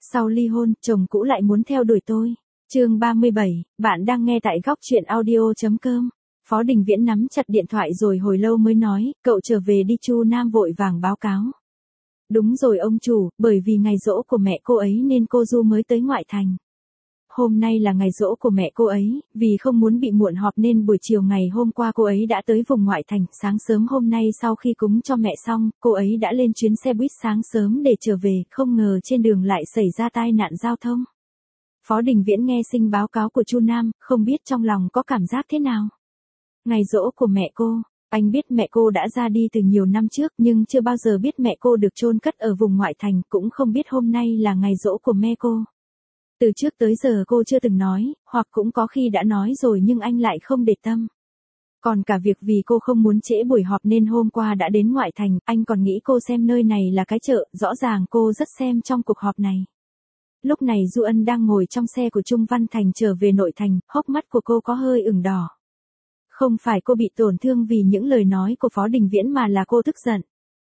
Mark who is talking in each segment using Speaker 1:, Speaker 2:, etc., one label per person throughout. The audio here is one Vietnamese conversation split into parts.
Speaker 1: Sau ly hôn, chồng cũ lại muốn theo đuổi tôi. Chương 37, bạn đang nghe tại góc truyện audio.com. Phó Đình Viễn nắm chặt điện thoại rồi hồi lâu mới nói, cậu trở về đi. Chu Nam vội vàng báo cáo. Đúng rồi ông chủ, bởi vì ngày giỗ của mẹ cô ấy nên cô Du mới tới ngoại thành. Hôm nay là ngày giỗ của mẹ cô ấy, vì không muốn bị muộn họp nên buổi chiều ngày hôm qua cô ấy đã tới vùng ngoại thành. Sáng sớm hôm nay sau khi cúng cho mẹ xong, cô ấy đã lên chuyến xe buýt sáng sớm để trở về, không ngờ trên đường lại xảy ra tai nạn giao thông. Phó Đình Viễn nghe sinh báo cáo của Chu Nam, không biết trong lòng có cảm giác thế nào. Ngày giỗ của mẹ cô, anh biết mẹ cô đã ra đi từ nhiều năm trước nhưng chưa bao giờ biết mẹ cô được chôn cất ở vùng ngoại thành, cũng không biết hôm nay là ngày giỗ của mẹ cô. Từ trước tới giờ cô chưa từng nói, hoặc cũng có khi đã nói rồi nhưng anh lại không để tâm. Còn cả việc vì cô không muốn trễ buổi họp nên hôm qua đã đến ngoại thành, anh còn nghĩ cô xem nơi này là cái chợ, rõ ràng cô rất xem trong cuộc họp này. Lúc này Du Ân đang ngồi trong xe của Trung Văn Thành trở về nội thành, hốc mắt của cô có hơi ửng đỏ. Không phải cô bị tổn thương vì những lời nói của Phó Đình Viễn mà là cô tức giận.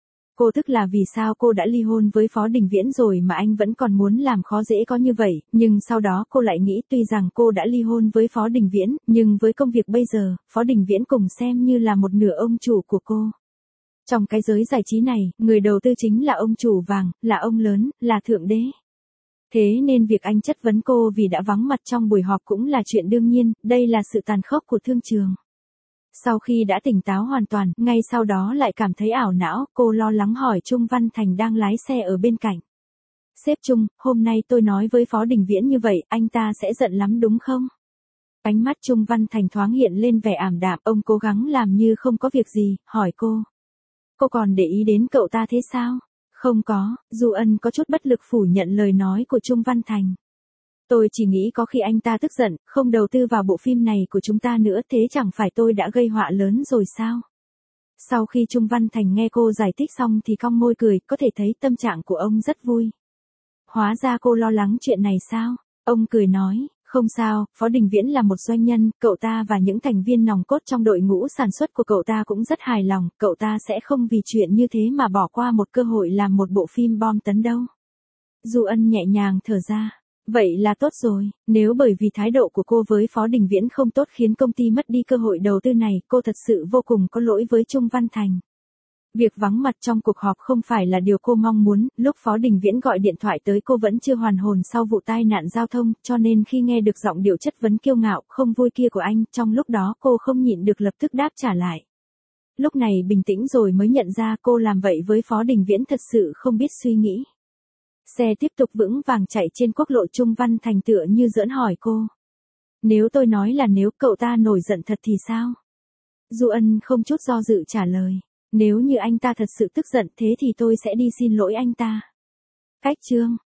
Speaker 1: Cô tức là vì sao cô đã ly hôn với Phó Đình Viễn rồi mà anh vẫn còn muốn làm khó dễ có như vậy, nhưng sau đó cô lại nghĩ tuy rằng cô đã ly hôn với Phó Đình Viễn, nhưng với công việc bây giờ, Phó Đình Viễn cùng xem như là một nửa ông chủ của cô. Trong cái giới giải trí này, người đầu tư chính là ông chủ vàng, là ông lớn, là thượng đế. Thế nên việc anh chất vấn cô vì đã vắng mặt trong buổi họp cũng là chuyện đương nhiên, đây là sự tàn khốc của thương trường. Sau khi đã tỉnh táo hoàn toàn, ngay sau đó lại cảm thấy ảo não, cô lo lắng hỏi Trung Văn Thành đang lái xe ở bên cạnh. Sếp Trung, hôm nay tôi nói với Phó Đình Viễn như vậy, anh ta sẽ giận lắm đúng không? Ánh mắt Trung Văn Thành thoáng hiện lên vẻ ảm đạm, ông cố gắng làm như không có việc gì, hỏi cô. Cô còn để ý đến cậu ta thế sao? Không có, Du Ân có chút bất lực phủ nhận lời nói của Trung Văn Thành. Tôi chỉ nghĩ có khi anh ta tức giận, không đầu tư vào bộ phim này của chúng ta nữa, thế chẳng phải tôi đã gây họa lớn rồi sao? Sau khi Trung Văn Thành nghe cô giải thích xong thì cong môi cười, có thể thấy tâm trạng của ông rất vui. Hóa ra cô lo lắng chuyện này sao? Ông cười nói, không sao, Phó Đình Viễn là một doanh nhân, cậu ta và những thành viên nòng cốt trong đội ngũ sản xuất của cậu ta cũng rất hài lòng, cậu ta sẽ không vì chuyện như thế mà bỏ qua một cơ hội làm một bộ phim bom tấn đâu. Du Ân nhẹ nhàng thở ra. Vậy là tốt rồi, nếu bởi vì thái độ của cô với Phó Đình Viễn không tốt khiến công ty mất đi cơ hội đầu tư này, cô thật sự vô cùng có lỗi với Trung Văn Thành. Việc vắng mặt trong cuộc họp không phải là điều cô mong muốn, lúc Phó Đình Viễn gọi điện thoại tới cô vẫn chưa hoàn hồn sau vụ tai nạn giao thông, cho nên khi nghe được giọng điệu chất vấn kiêu ngạo, không vui kia của anh, trong lúc đó cô không nhịn được lập tức đáp trả lại. Lúc này bình tĩnh rồi mới nhận ra cô làm vậy với Phó Đình Viễn thật sự không biết suy nghĩ. Xe tiếp tục vững vàng chạy trên quốc lộ. Trung Văn Thành tựa như giỡn hỏi cô. Nếu tôi nói là nếu cậu ta nổi giận thật thì sao? Du Ân không chút do dự trả lời. Nếu như anh ta thật sự tức giận thế thì tôi sẽ đi xin lỗi anh ta. Cách chương.